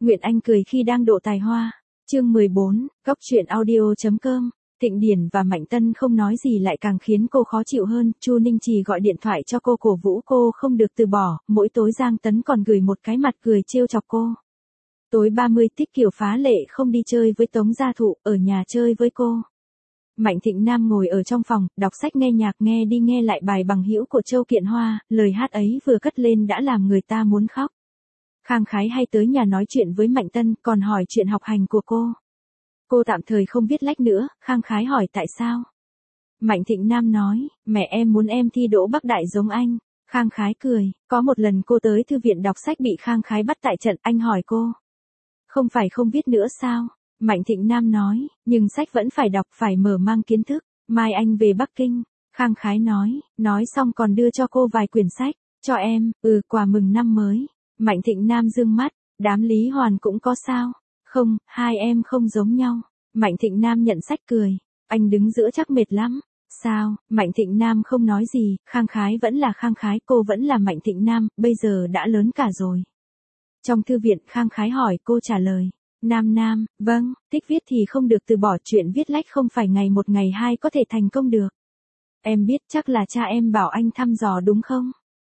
Nguyện Anh cười khi đang độ tài hoa. Chương 14, Góc truyện audio.com. Thịnh Điển và Mạnh Tân không nói gì lại càng khiến cô khó chịu hơn. Chu Ninh Trì gọi điện thoại cho cô cổ vũ cô không được từ bỏ, mỗi tối Giang Tấn còn gửi một cái mặt cười trêu chọc cô. Tối 30 Tích Kiều phá lệ không đi chơi với Tống Gia Thụ, ở nhà chơi với cô. Mạnh Thịnh Nam ngồi ở trong phòng, đọc sách nghe nhạc, nghe đi nghe lại bài Bằng Hữu của Châu Kiện Hoa, lời hát ấy vừa cất lên đã làm người ta muốn khóc. Khang Khái hay tới nhà nói chuyện với Mạnh Tân, còn hỏi chuyện học hành của cô. Cô tạm thời không viết lách nữa, Khang Khái hỏi tại sao. Mạnh Thịnh Nam nói, mẹ em muốn em thi đỗ Bắc Đại giống anh. Khang Khái cười, có một lần cô tới thư viện đọc sách bị Khang Khái bắt tại trận, anh hỏi cô. Không phải không viết nữa sao? Mạnh Thịnh Nam nói, nhưng sách vẫn phải đọc, phải mở mang kiến thức. Mai anh về Bắc Kinh. Khang Khái nói xong còn đưa cho cô vài quyển sách. Cho em, quà mừng năm mới. Mạnh Thịnh Nam dương mắt, đám Lý Hoàn cũng có sao? Không, hai em không giống nhau. Mạnh Thịnh Nam nhận sách cười. Anh đứng giữa chắc mệt lắm. Sao? Mạnh Thịnh Nam không nói gì, Khang Khái vẫn là Khang Khái, cô vẫn là Mạnh Thịnh Nam, bây giờ đã lớn cả rồi. Trong thư viện, Khang Khái hỏi, cô trả lời. Nam, vâng, thích viết thì không được từ bỏ, chuyện viết lách không phải ngày một ngày hai có thể thành công được. Em biết, chắc là cha em bảo anh thăm dò đúng không?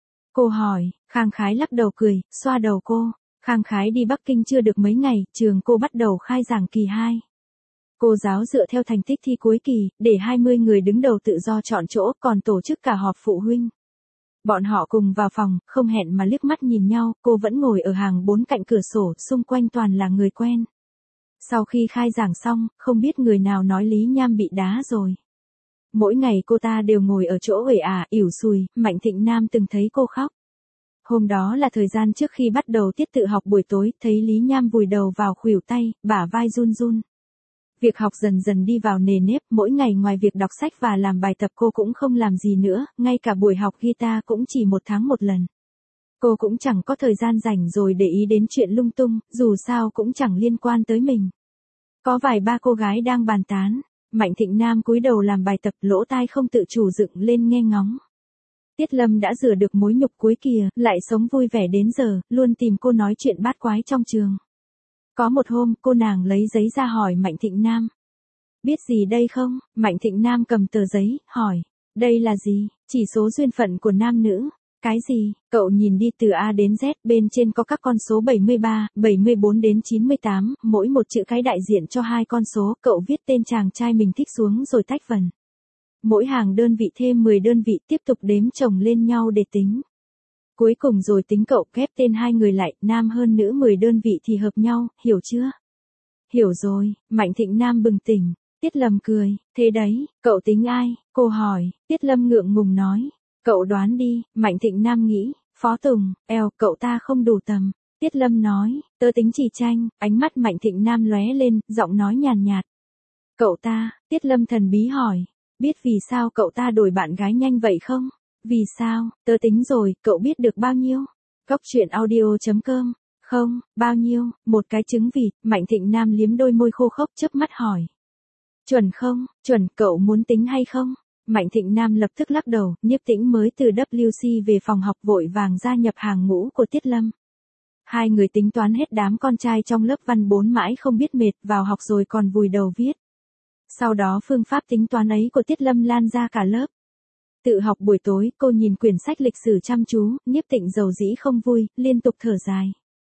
Cô hỏi, Khang Khái lắc đầu cười, xoa đầu cô. Khang Khái đi Bắc Kinh chưa được mấy ngày, trường cô bắt đầu khai giảng kỳ 2. Cô giáo dựa theo thành tích thi cuối kỳ, để 20 người đứng đầu tự do chọn chỗ, còn tổ chức cả họp phụ huynh. Bọn họ cùng vào phòng, không hẹn mà liếc mắt nhìn nhau, cô vẫn ngồi ở hàng 4 cạnh cửa sổ, xung quanh toàn là người quen. Sau khi khai giảng xong, không biết người nào nói Lý Nham bị đá rồi. Mỗi ngày cô ta đều ngồi ở chỗ uể ỉu xùi, Mạnh Thịnh Nam từng thấy cô khóc. Hôm đó là thời gian trước khi bắt đầu tiết tự học buổi tối, thấy Lý Nham vùi đầu vào khuỷu tay, bả vai run run. Việc học dần dần đi vào nề nếp, mỗi ngày ngoài việc đọc sách và làm bài tập cô cũng không làm gì nữa, ngay cả buổi học guitar cũng chỉ 1 tháng 1 lần. Cô cũng chẳng có thời gian rảnh rồi để ý đến chuyện lung tung, dù sao cũng chẳng liên quan tới mình. Có vài ba cô gái đang bàn tán, Mạnh Thịnh Nam cúi đầu làm bài tập, lỗ tai không tự chủ dựng lên nghe ngóng. Tiết Lâm đã rửa được mối nhục cuối kìa, lại sống vui vẻ đến giờ, luôn tìm cô nói chuyện bát quái trong trường. Có một hôm, cô nàng lấy giấy ra hỏi Mạnh Thịnh Nam. Biết gì đây không? Mạnh Thịnh Nam cầm tờ giấy, hỏi. Đây là gì? Chỉ số duyên phận của nam nữ. Cái gì? Cậu nhìn đi từ A đến Z, bên trên có các con số 73, 74 đến 98, mỗi một chữ cái đại diện cho 2 con số, cậu viết tên chàng trai mình thích xuống rồi tách phần. Mỗi hàng đơn vị thêm 10 đơn vị, tiếp tục đếm chồng lên nhau để tính. Cuối cùng rồi tính, cậu ghép tên 2 người lại, nam hơn nữ 10 đơn vị thì hợp nhau, hiểu chưa? Hiểu rồi, Mạnh Thịnh Nam bừng tỉnh. Tiết Lâm cười, thế đấy, cậu tính ai? Cô hỏi, Tiết Lâm ngượng ngùng nói. Cậu đoán đi, Mạnh Thịnh Nam nghĩ, Phó Tùng, cậu ta không đủ tầm. Tiết Lâm nói, tớ tính chỉ tranh, ánh mắt Mạnh Thịnh Nam lóe lên, giọng nói nhàn nhạt. Cậu ta, Tiết Lâm thần bí hỏi, biết vì sao cậu ta đổi bạn gái nhanh vậy không? Vì sao, tớ tính rồi, cậu biết được bao nhiêu? Góc truyện audio.com. Không, bao nhiêu? Một cái trứng vịt. Mạnh Thịnh Nam liếm đôi môi khô khốc, chớp mắt hỏi. Chuẩn không? Chuẩn, cậu muốn tính hay không? Mạnh Thịnh Nam lập tức lắc đầu, Nhiếp Tĩnh mới từ WC về phòng học vội vàng gia nhập hàng ngũ của Tiết Lâm. Hai người tính toán hết đám con trai trong lớp văn 4 mãi không biết mệt, vào học rồi còn vùi đầu viết. Sau đó phương pháp tính toán ấy của Tiết Lâm lan ra cả lớp. Tự học buổi tối, cô nhìn quyển sách lịch sử chăm chú, Nhiếp Tịnh dầu dĩ không vui, liên tục thở dài.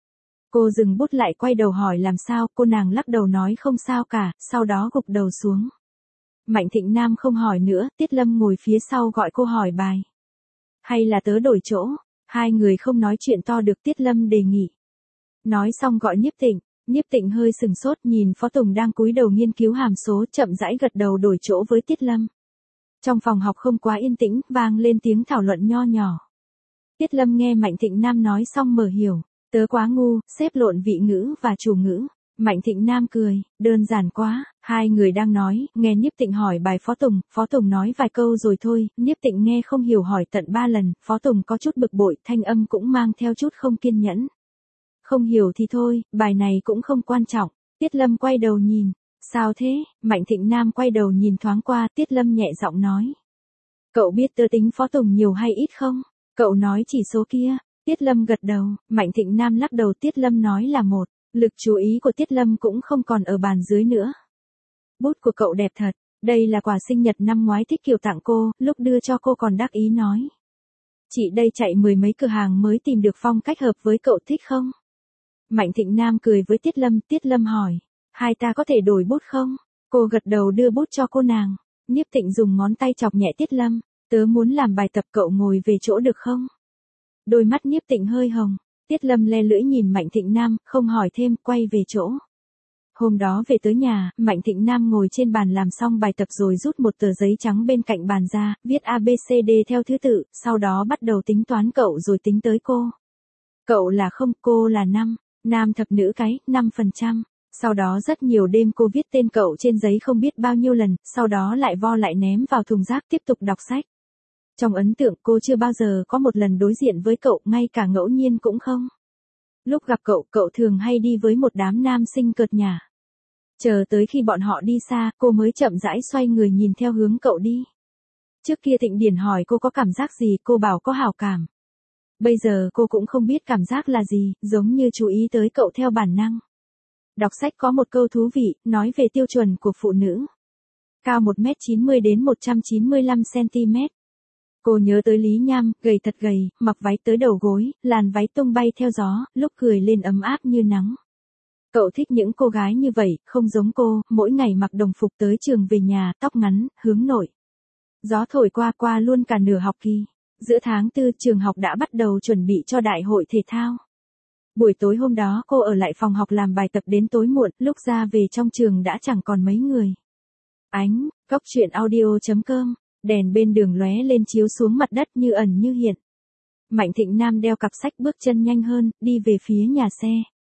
Cô dừng bút lại, quay đầu hỏi làm sao, cô nàng lắc đầu nói không sao cả, sau đó gục đầu xuống. Mạnh Thịnh Nam không hỏi nữa, Tiết Lâm ngồi phía sau gọi cô hỏi bài. Hay là tớ đổi chỗ? Hai người không nói chuyện to được, Tiết Lâm đề nghị. Nói xong gọi Nhiếp Tịnh. Nhiếp Tịnh hơi sừng sốt, nhìn Phó Tùng đang cúi đầu nghiên cứu hàm số, chậm rãi gật đầu đổi chỗ với Tiết Lâm. Trong phòng học không quá yên tĩnh, vang lên tiếng thảo luận nho nhỏ. Tiết Lâm nghe Mạnh Thịnh Nam nói xong mở hiểu. Tớ quá ngu, xếp lộn vị ngữ và chủ ngữ. Mạnh Thịnh Nam cười, đơn giản quá. Hai người đang nói, nghe Nhiếp Tịnh hỏi bài Phó Tùng nói vài câu rồi thôi, Nhiếp Tịnh nghe không hiểu hỏi tận 3 lần, Phó Tùng có chút bực bội, thanh âm cũng mang theo chút không kiên nhẫn. Không hiểu thì thôi, bài này cũng không quan trọng. Tiết Lâm quay đầu nhìn. Sao thế? Mạnh Thịnh Nam quay đầu nhìn thoáng qua, Tiết Lâm nhẹ giọng nói. Cậu biết tớ tính Phó Tùng nhiều hay ít không? Cậu nói chỉ số kia. Tiết Lâm gật đầu, Mạnh Thịnh Nam lắc đầu, Tiết Lâm nói là 1. Lực chú ý của Tiết Lâm cũng không còn ở bàn dưới nữa. Bút của cậu đẹp thật, đây là quà sinh nhật năm ngoái Thích Kiều tặng cô, lúc đưa cho cô còn đắc ý nói. Chị đây chạy mười mấy cửa hàng mới tìm được phong cách hợp với cậu, thích không? Mạnh Thịnh Nam cười với Tiết Lâm hỏi, hai ta có thể đổi bút không? Cô gật đầu đưa bút cho cô nàng. Nhiếp Tịnh dùng ngón tay chọc nhẹ Tiết Lâm, tớ muốn làm bài tập, cậu ngồi về chỗ được không? Đôi mắt Nhiếp Tịnh hơi hồng, Tiết Lâm le lưỡi nhìn Mạnh Thịnh Nam, không hỏi thêm, quay về chỗ. Hôm đó về tới nhà, Mạnh Thịnh Nam ngồi trên bàn làm xong bài tập rồi rút một tờ giấy trắng bên cạnh bàn ra, viết ABCD theo thứ tự, sau đó bắt đầu tính toán cậu rồi tính tới cô. Cậu là 0, cô là 5, nam thập nữ cái, 5%. Sau đó rất nhiều đêm cô viết tên cậu trên giấy không biết bao nhiêu lần, sau đó lại vo lại ném vào thùng rác tiếp tục đọc sách. Trong ấn tượng cô chưa bao giờ có một lần đối diện với cậu, ngay cả ngẫu nhiên cũng không. Lúc gặp cậu thường hay đi với một đám nam sinh cợt nhả. Chờ tới khi bọn họ đi xa, cô mới chậm rãi xoay người nhìn theo hướng cậu đi. Trước kia Thịnh Điển hỏi cô có cảm giác gì, cô bảo có hảo cảm. Bây giờ cô cũng không biết cảm giác là gì, giống như chú ý tới cậu theo bản năng. Đọc sách có một câu thú vị, nói về tiêu chuẩn của phụ nữ. Cao 1m90 đến 195cm. Cô nhớ tới Lý Nham, gầy thật gầy, mặc váy tới đầu gối, làn váy tung bay theo gió, lúc cười lên ấm áp như nắng. Cậu thích những cô gái như vậy, không giống cô, mỗi ngày mặc đồng phục tới trường về nhà, tóc ngắn, hướng nội. Gió thổi qua luôn cả nửa học kỳ. Giữa tháng 4 trường học đã bắt đầu chuẩn bị cho đại hội thể thao. Buổi tối hôm đó cô ở lại phòng học làm bài tập đến tối muộn, lúc ra về trong trường đã chẳng còn mấy người. Góc truyện audio.com, đèn bên đường lóe lên chiếu xuống mặt đất như ẩn như hiện. Mạnh Thịnh Nam đeo cặp sách bước chân nhanh hơn, đi về phía nhà xe.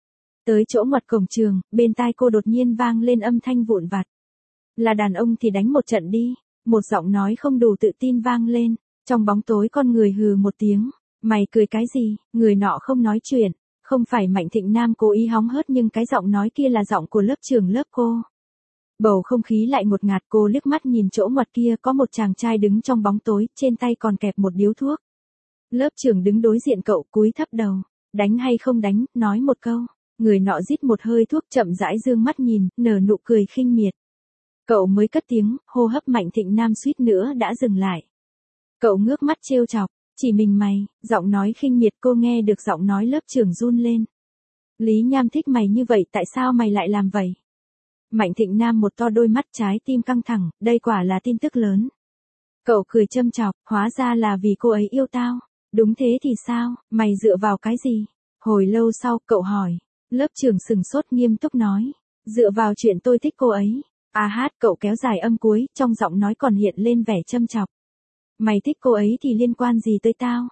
Tới chỗ ngoặt cổng trường, bên tai cô đột nhiên vang lên âm thanh vụn vặt. Là đàn ông thì đánh một trận đi, một giọng nói không đủ tự tin vang lên, trong bóng tối con người hừ một tiếng, mày cười cái gì, người nọ không nói chuyện, không phải Mạnh Thịnh Nam cố ý hóng hớt nhưng cái giọng nói kia là giọng của lớp trưởng lớp cô. Bầu không khí lại ngột ngạt, cô liếc mắt nhìn chỗ ngoặt kia có một chàng trai đứng trong bóng tối, trên tay còn kẹp một điếu thuốc. Lớp trưởng đứng đối diện cậu, cúi thấp đầu, đánh hay không đánh, nói một câu. Người nọ rít một hơi thuốc chậm rãi dương mắt nhìn, nở nụ cười khinh miệt. Cậu mới cất tiếng, hô hấp Mạnh Thịnh Nam suýt nữa đã dừng lại. Cậu ngước mắt trêu chọc, chỉ mình mày, giọng nói khinh miệt, cô nghe được giọng nói lớp trưởng run lên. Lý Nham thích mày như vậy, tại sao mày lại làm vậy? Mạnh Thịnh Nam một to đôi mắt, trái tim căng thẳng, đây quả là tin tức lớn. Cậu cười châm chọc, hóa ra là vì cô ấy yêu tao. Đúng thế thì sao, mày dựa vào cái gì? Hồi lâu sau, cậu hỏi. Lớp trưởng sừng sốt nghiêm túc nói. Dựa vào chuyện tôi thích cô ấy. Cậu kéo dài âm cuối, trong giọng nói còn hiện lên vẻ châm chọc. Mày thích cô ấy thì liên quan gì tới tao?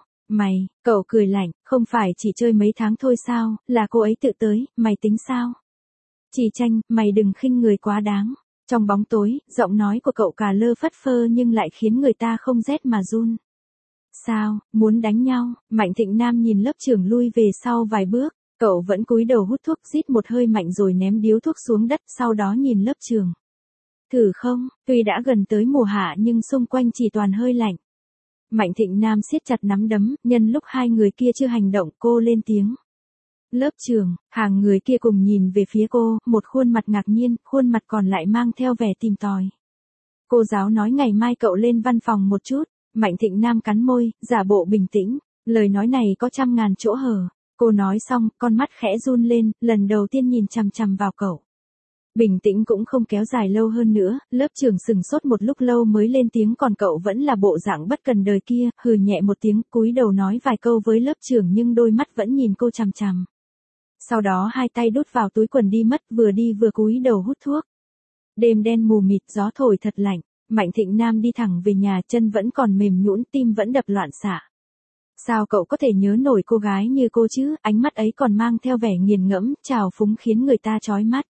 Cậu cười lạnh, không phải chỉ chơi mấy tháng thôi sao, là cô ấy tự tới, mày tính sao? Chỉ Tranh, mày đừng khinh người quá đáng. Trong bóng tối, giọng nói của cậu cà lơ phất phơ nhưng lại khiến người ta không rét mà run. Sao, muốn đánh nhau? Mạnh Thịnh Nam nhìn lớp trưởng lui về sau vài bước, cậu vẫn cúi đầu hút thuốc, rít một hơi mạnh rồi ném điếu thuốc xuống đất, sau đó nhìn lớp trưởng. Thử không, tuy đã gần tới mùa hạ nhưng xung quanh chỉ toàn hơi lạnh. Mạnh Thịnh Nam siết chặt nắm đấm, nhân lúc hai người kia chưa hành động, cô lên tiếng. Lớp trưởng, hàng người kia cùng nhìn về phía cô, một khuôn mặt ngạc nhiên, khuôn mặt còn lại mang theo vẻ tìm tòi. Cô giáo nói ngày mai cậu lên văn phòng một chút. Mạnh Thịnh Nam cắn môi, giả bộ bình tĩnh, lời nói này có trăm ngàn chỗ hở. Cô nói xong, con mắt khẽ run lên, lần đầu tiên nhìn chằm chằm vào cậu. Bình tĩnh cũng không kéo dài lâu hơn nữa, lớp trưởng sừng sốt một lúc lâu mới lên tiếng, còn cậu vẫn là bộ dạng bất cần đời kia, hừ nhẹ một tiếng, cúi đầu nói vài câu với lớp trưởng nhưng đôi mắt vẫn nhìn cô chằm chằm. Sau đó hai tay đút vào túi quần đi mất, vừa đi vừa cúi đầu hút thuốc. Đêm đen mù mịt, gió thổi thật lạnh. Mạnh Thịnh Nam đi thẳng về nhà, chân vẫn còn mềm nhũn, tim vẫn đập loạn xạ. Sao cậu có thể nhớ nổi cô gái như cô chứ, ánh mắt ấy còn mang theo vẻ nghiền ngẫm, trào phúng khiến người ta chói mắt.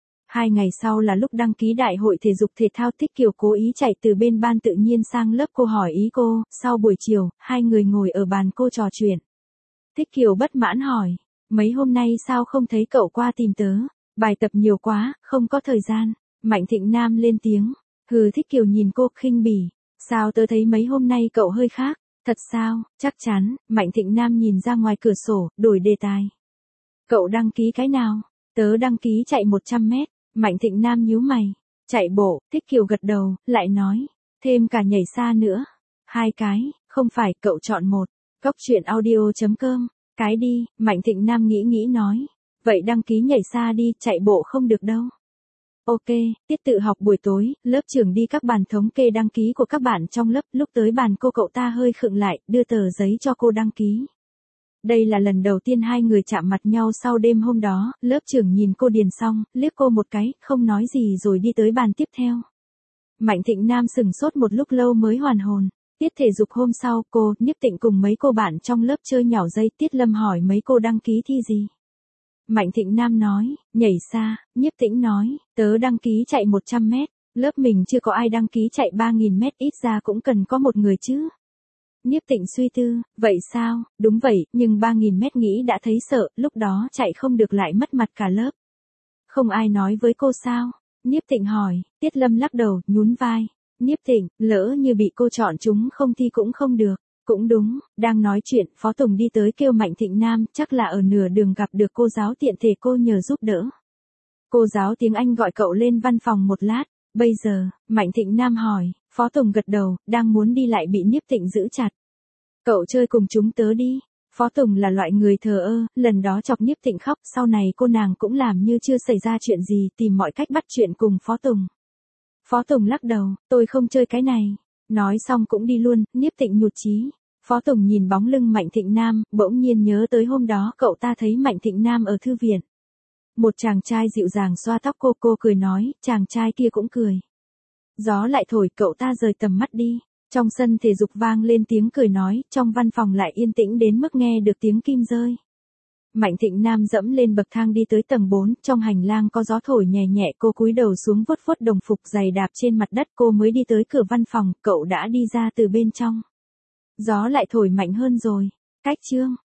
2 ngày sau là lúc đăng ký đại hội thể dục thể thao, Thích Kiều cố ý chạy từ bên ban tự nhiên sang lớp cô hỏi ý cô, sau buổi chiều, hai người ngồi ở bàn cô trò chuyện. Thích Kiều bất mãn hỏi, mấy hôm nay sao không thấy cậu qua tìm tớ, bài tập nhiều quá, không có thời gian. Mạnh Thịnh Nam lên tiếng. Thích Kiều nhìn cô khinh bỉ, sao tớ thấy mấy hôm nay cậu hơi khác, thật sao, chắc chắn. Mạnh Thịnh Nam nhìn ra ngoài cửa sổ, đổi đề tài. Cậu đăng ký cái nào? Tớ đăng ký chạy 100 mét. Mạnh Thịnh Nam nhíu mày. Chạy bộ, Thích Kiều gật đầu, lại nói. Thêm cả nhảy xa nữa. 2 cái, không phải, cậu chọn một. Góc chuyện audio.com. Cái đi, Mạnh Thịnh Nam nghĩ nói. Vậy đăng ký nhảy xa đi, chạy bộ không được đâu. Ok, tiết tự học buổi tối, lớp trưởng đi các bàn thống kê đăng ký của các bạn trong lớp, lúc tới bàn cô cậu ta hơi khựng lại, đưa tờ giấy cho cô đăng ký. Đây là lần đầu tiên hai người chạm mặt nhau sau đêm hôm đó, lớp trưởng nhìn cô điền xong, liếc cô một cái, không nói gì rồi đi tới bàn tiếp theo. Mạnh Thịnh Nam sửng sốt một lúc lâu mới hoàn hồn. Tiết thể dục hôm sau, cô, Nhiếp Tịnh cùng mấy cô bạn trong lớp chơi nhảy dây, Tiết Lâm hỏi mấy cô đăng ký thi gì. Mạnh Thịnh Nam nói, nhảy xa, Nhiếp Tĩnh nói, tớ đăng ký chạy 100 mét, lớp mình chưa có ai đăng ký chạy 3.000 mét, ít ra cũng cần có một người chứ. Nhiếp Tịnh suy tư, vậy sao, đúng vậy, nhưng 3.000 mét nghĩ đã thấy sợ, lúc đó chạy không được lại mất mặt cả lớp. Không ai nói với cô sao? Nhiếp Tịnh hỏi, Tiết Lâm lắc đầu, nhún vai. Nhiếp Tịnh, lỡ như bị cô chọn chúng không thi cũng không được. Cũng đúng, đang nói chuyện, Phó Tùng đi tới kêu Mạnh Thịnh Nam, chắc là ở nửa đường gặp được cô giáo tiện thể cô nhờ giúp đỡ. Cô giáo tiếng Anh gọi cậu lên văn phòng một lát, bây giờ, Mạnh Thịnh Nam hỏi, Phó Tùng gật đầu, đang muốn đi lại bị Nhiếp Tịnh giữ chặt. Cậu chơi cùng chúng tớ đi. Phó Tùng là loại người thờ ơ, lần đó chọc Nhiếp Tịnh khóc, sau này cô nàng cũng làm như chưa xảy ra chuyện gì, tìm mọi cách bắt chuyện cùng Phó Tùng. Phó Tùng lắc đầu, tôi không chơi cái này. Nói xong cũng đi luôn, Nhiếp Tịnh nhụt chí. Phó Tùng nhìn bóng lưng Mạnh Thịnh Nam, bỗng nhiên nhớ tới hôm đó cậu ta thấy Mạnh Thịnh Nam ở thư viện. Một chàng trai dịu dàng xoa tóc cô cười nói, chàng trai kia cũng cười. Gió lại thổi, cậu ta rời tầm mắt đi. Trong sân thể dục vang lên tiếng cười nói, trong văn phòng lại yên tĩnh đến mức nghe được tiếng kim rơi. Mạnh Thịnh Nam dẫm lên bậc thang đi tới tầng 4, trong hành lang có gió thổi nhẹ nhẹ, cô cúi đầu xuống vuốt vuốt đồng phục giày đạp trên mặt đất, cô mới đi tới cửa văn phòng, cậu đã đi ra từ bên trong. Gió lại thổi mạnh hơn rồi. Cách chương